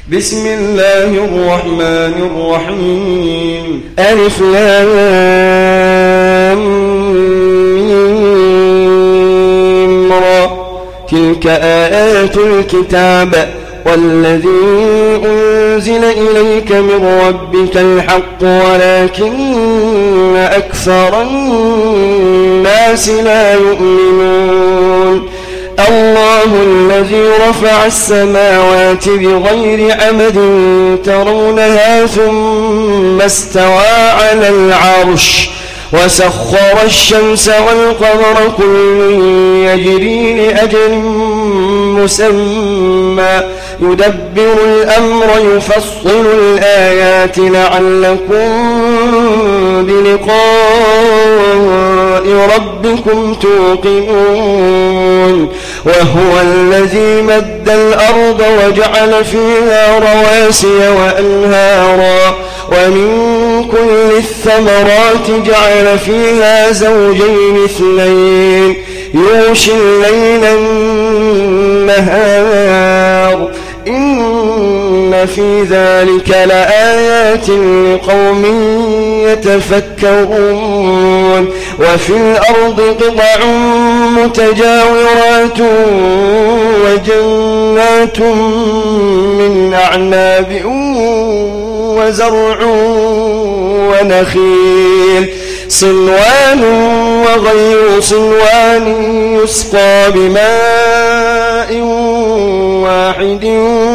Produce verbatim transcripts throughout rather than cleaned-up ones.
بسم الله الرحمن الرحيم. ألف لام ميم را. تلك آيات الكتاب والذي أنزل إليك من ربك الحق ولكن أكثر الناس لا يؤمنون. الله الذي رفع السماوات بغير عمد ترونها ثم استوى على العرش وسخر الشمس والقمر كل يجري لأجل مسمى يدبر الأمر يفصل الآيات لعلكم بلقاء ربكم توقنون. وهو الذي مد الأرض وجعل فيها رواسي وأنهارا ومن كل الثمرات جعل فيها زوجين اثنين يغشي الليل النهار إن في ذلك لآيات لقوم يتفكرون. وفي الأرض قطع متجاورات وجنات من أعناب وزرع ونخيل صنوان وغير صنوان يسقى بماء واحد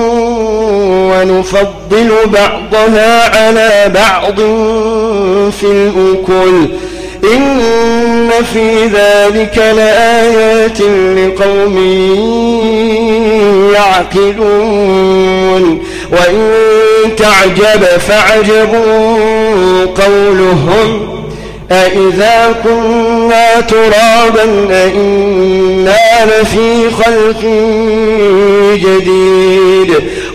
ونفضل بعضها على بعض في الأكل إن في ذلك لآيات لقوم يعقلون. وإن تعجب فعجب قولهم أإذا كنا ترابا أإنا لفي خلق جديد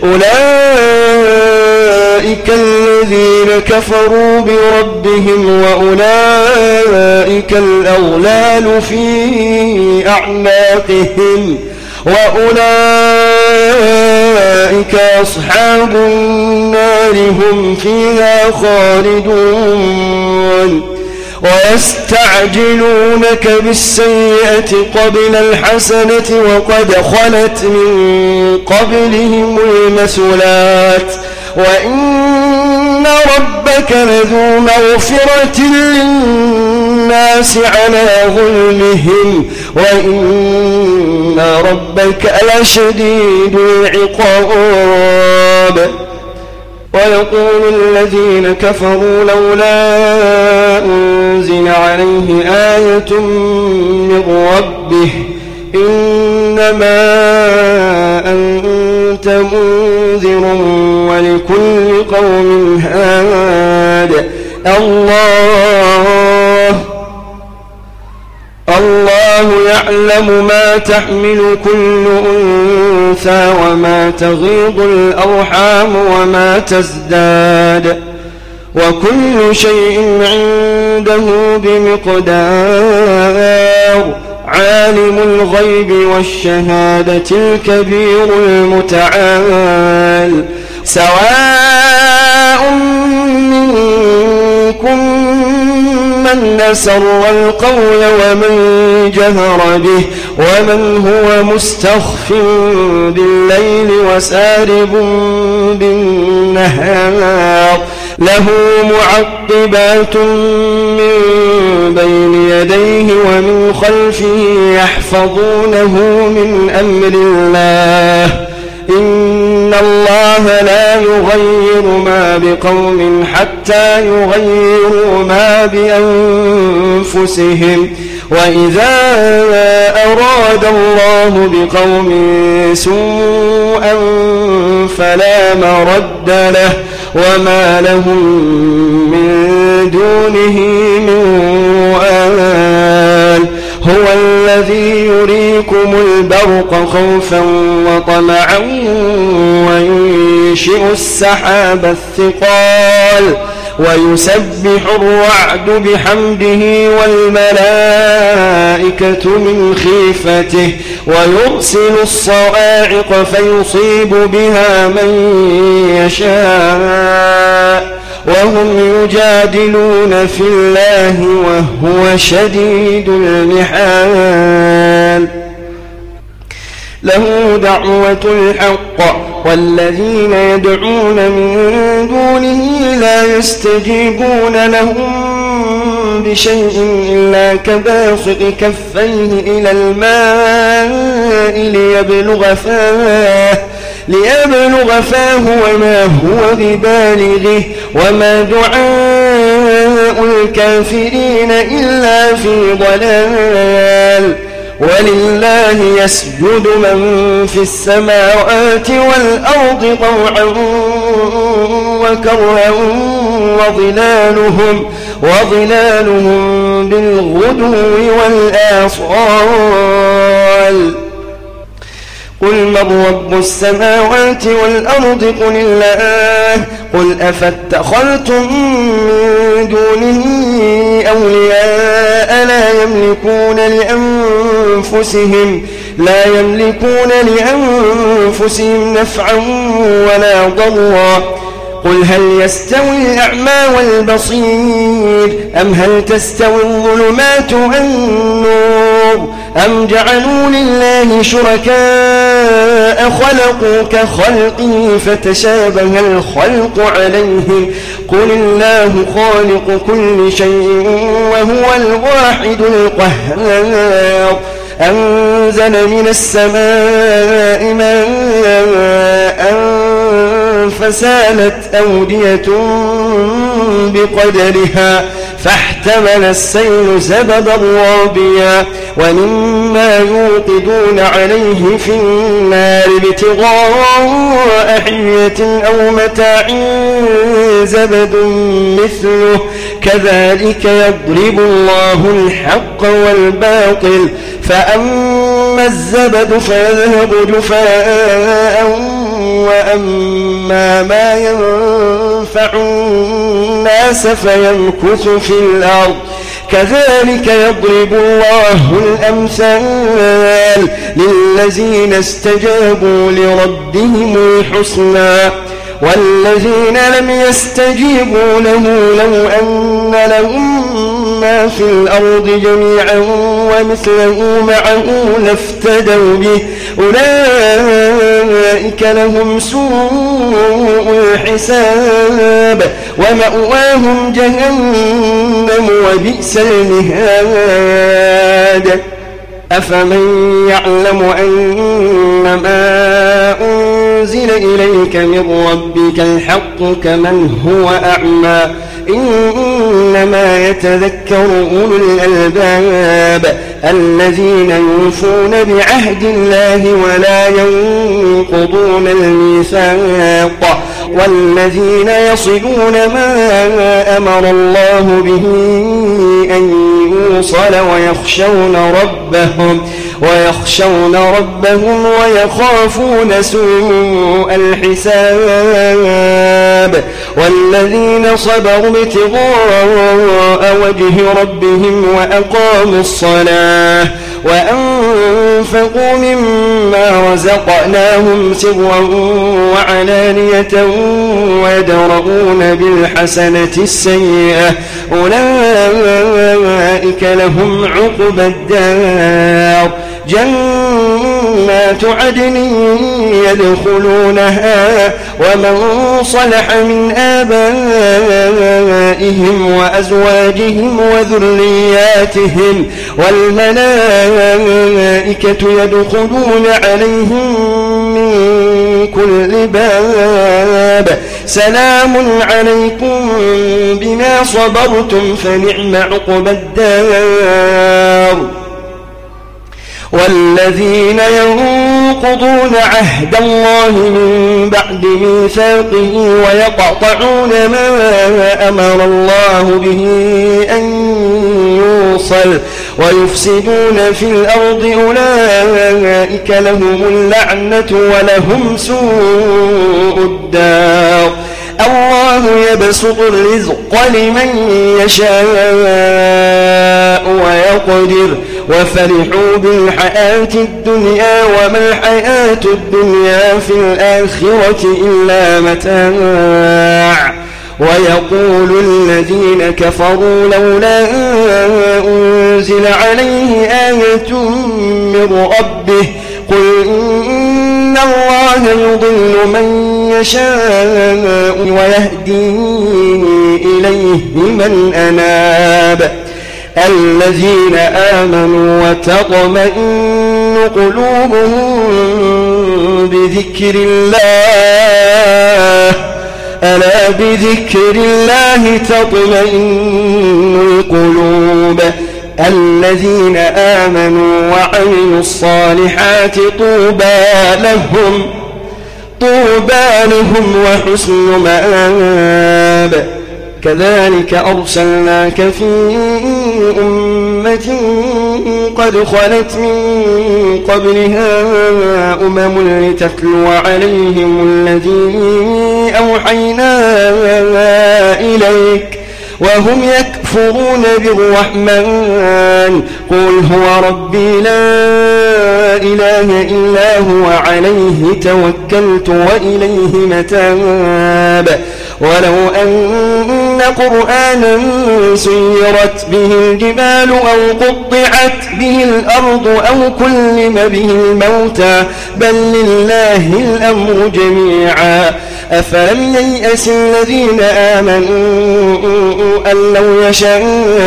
أولئك الذين كفروا بربهم وأولئك الأغلال في أعناقهم وأولئك أصحاب النار هم فيها خالدون. ويستعجلونك بالسيئة قبل الحسنة وقد خلت من قبلهم المثلات وإن ربك لذو مغفرة للناس على ظلمهم وإن ربك لشديد العقاب. ويقول الذين كفروا لولا أنزل عليه آية من ربه إنما أنت منذر ولكل قوم هاد. الله الله يعلم ما تحمل كل أنثى وما تغيض الأرحام وما تزداد وكل شيء عنده بمقدار. عالم الغيب والشهادة الكبير المتعال. سواء منكم من أسر القول ومن جهر به ومن هو مستخف بالليل وسارب بالنهار له معقبات من بين يديه ومن خلفه يحفظونه من أمر الله إن الله لا يغير ما بقوم حتى يغيروا ما بأنفسهم وإذا أراد الله بقوم سوءا فلا مرد له وما لهم من دونه من وال. هو الذي يريكم البرق خوفا وطمعا وينشئ السحاب الثقال ويسبح الرعد بحمده والملائكة من خيفته ويرسل الصواعق فيصيب بها من يشاء وهم يجادلون في الله وهو شديد المحال. له دعوة الحق والذين يدعون من دونه لا يستجيبون لهم بشيء إلا كباسط كفيه إلى الماء ليبلغ فاه ليبلغ فاه وما هو ببالغه وما دعاء الكافرين إلا في ضلال. ولله يسجد من في السماوات والأرض طوعا وكرها وظلالهم, وظلالهم بالغدو والآصال. قل من رب السماوات والأرض قل الله قل أفاتخذتم من دونه أولياء لا يملكون لأنفسهم لا يملكون لأنفسهم نفعا ولا ضرا. قل هل يستوي الأعمى والبصير أم هل تستوي الظلمات والنور أم جعلوا لله شركاء خلقوا كخلقه فتشابه الخلق عليهم قل الله خالق كل شيء وهو الواحد القهار. أنزل من السماء ماء فسالت أودية بقدرها فاحتمل السيل زبدا رابيا ومما يوقدون عليه في النار ابتغاء حلية أو متاع زبد مثله كذلك يضرب الله الحق والباطل فأما الزبد فيذهب جفاء وأما ما ينفع الناس فيمكث في الأرض كذلك يضرب الله الأمثال للذين استجابوا لربهم الحسنى والذين لم يستجيبوا له لو أن لهم ما في الأرض جميعا ومثله معه لافتدوا به أولئك لهم سوء الحساب ومأواهم جهنم وبئس المهاد. أفمن يعلم أنما أنزل إليك من ربك الحق كمن هو أعمى إنما يتذكر أولو الألباب الذين يوفون بعهد الله ولا ينقضون الميثاق والذين يصلون ما أمر الله به أن يوصل ويخشون ربهم ويخشون ربهم ويخافون سوء الحساب والذين صبروا ابتغاء وجه ربهم وأقاموا الصلاة وأنفقوا مما رزقناهم سرا وعلانية ويدرؤون بالحسنة السيئة أولئك لهم عقبى الدار جنات عدن يدخلونها ومن صلح من آبائهم وأزواجهم وذرياتهم والملائكة يدخلون عليهم من كل باب سلام عليكم بما صبرتم فنعم عقبى الدار. والذين ينقضون عهد الله من بعد ميثاقه ويقطعون ما أمر الله به أن يوصل ويفسدون في الأرض أولئك لهم اللعنة ولهم سوء الدار. الله يبسط الرزق لمن يشاء ويقدر وفرحوا بالحياة الدنيا وما الحياة الدنيا في الآخرة إلا متاع ويقول الذين كفروا لولا أنزل عليه آية من ربه قل إن الله يضل من يشاء ويهدي إليه من أناب الذين آمنوا وتطمئن قلوبهم بذكر الله ألا بذكر الله تطمئن القلوب الذين آمنوا وعملوا الصالحات طوبى لهم طوبى لهم وحسن مآب كذلك أرسلناك في أمة قد خلت من قبلها أمم لتتلو عليهم الذي أوحينا إليك وهم يكفرون بالرحمن قل هو ربي لا إله إلا هو عليه توكلت وإليه متاب ولو أن قرآنا سيرت به الجبال أو قطعت به الأرض أو كلم به الموتى بل لله الأمر جميعا أفلم ييأس الذين آمنوا أن لو يشاء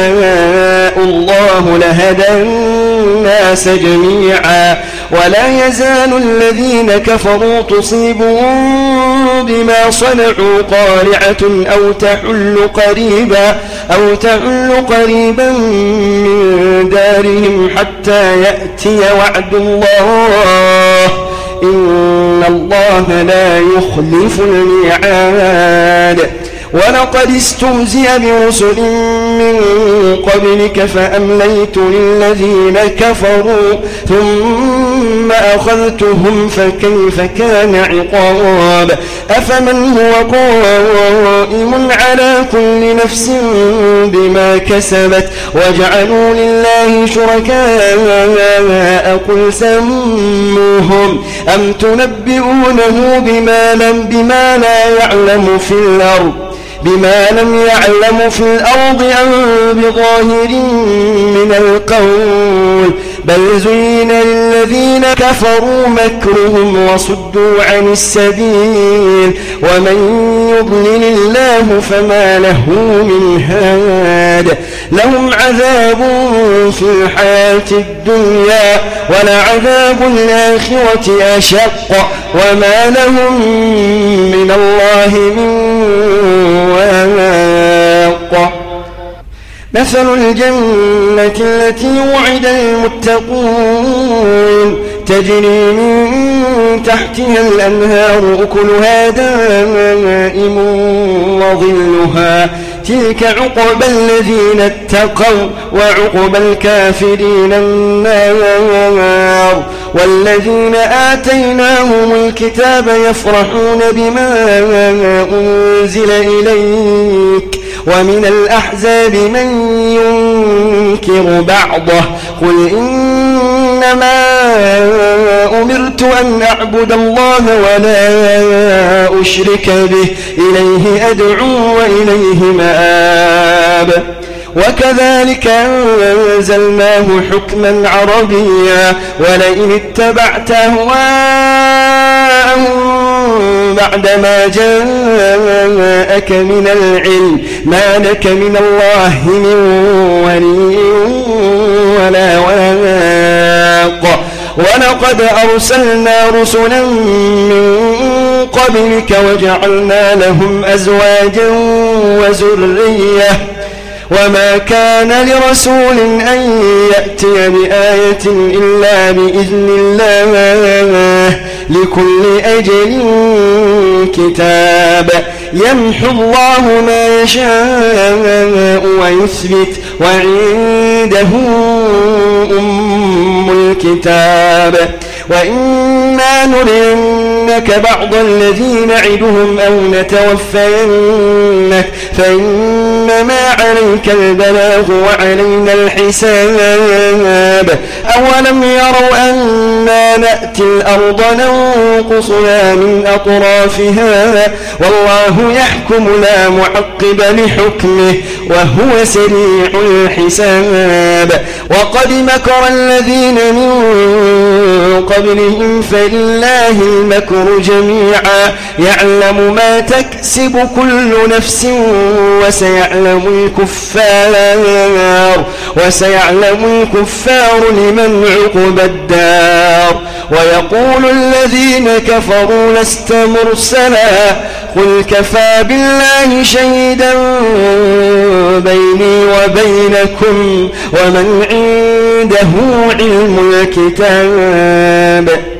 الله لهدى الناس جميعا ولا يزال الذين كفروا تصيبهم بما صنعوا قارعة أو تحل قريبا أو تحل قريبا من دارهم حتى يأتي وعد الله إن الله لا يخلف الميعاد ولقد استهزئ برسل من قبلك فأمليت للذين كفروا ثم أخذتهم فكيف كان عقاب أفمن هو قائم على كل نفس بما كسبت وجعلوا لله شركاء قل سموهم أم تنبئونه بما لم بما لا يعلم في الأرض بما لم يعلم في الأرض أم بظاهر من القول بل زين للذين كفروا مكرهم وصدوا عن السبيل ومن يضلل الله فما له من هاد لهم عذاب في الحياة الدنيا ولعذاب الآخرة أشق وما لهم من الله من واق مثل الجنة التي وعد المتقون تجري من تحتها الأنهار أكلها دائم وظلها تلك عقبى الذين اتقوا وعقبى الكافرين النار والذين آتيناهم الكتاب يفرحون بما أنزل إليك ومن الأحزاب من ينكر بعضه قل إنما أمرت أن أعبد الله ولا أشرك به إليه أدعو وإليه مآب وكذلك أنزلناه حكما عربيا ولئن اتبعت أهواءهم بعدما جاءك من العلم ما لك من الله من ولي ولا واق ولقد أرسلنا رسلا من قبلك وجعلنا لهم أزواجا وذرية وما كان لرسول أن يأتي بآية إلا بإذن الله لكل أجل كتاب يمحو الله ما يشاء ويثبت وعنده أم الكتاب وإما نرين نرينك بعض الذي نعدهم أو نتوفينك فإنما عليك البلاغ وعلينا الحساب أولم يروا أنا نأتي الأرض ننقصها من أطرافها والله يحكم لا معقب لحكمه وهو سريع الحساب وقد مكر الذين من قبلهم فلله المكر جميعا يعلم ما تكسب كل نفس وسيعلم الكفار وسيعلم الكفار لمن عقبى الدار ويقول الذين كفروا لست مرسلا قل كفى بالله شهيدا بيني وبينكم ومن عنده علم الكتاب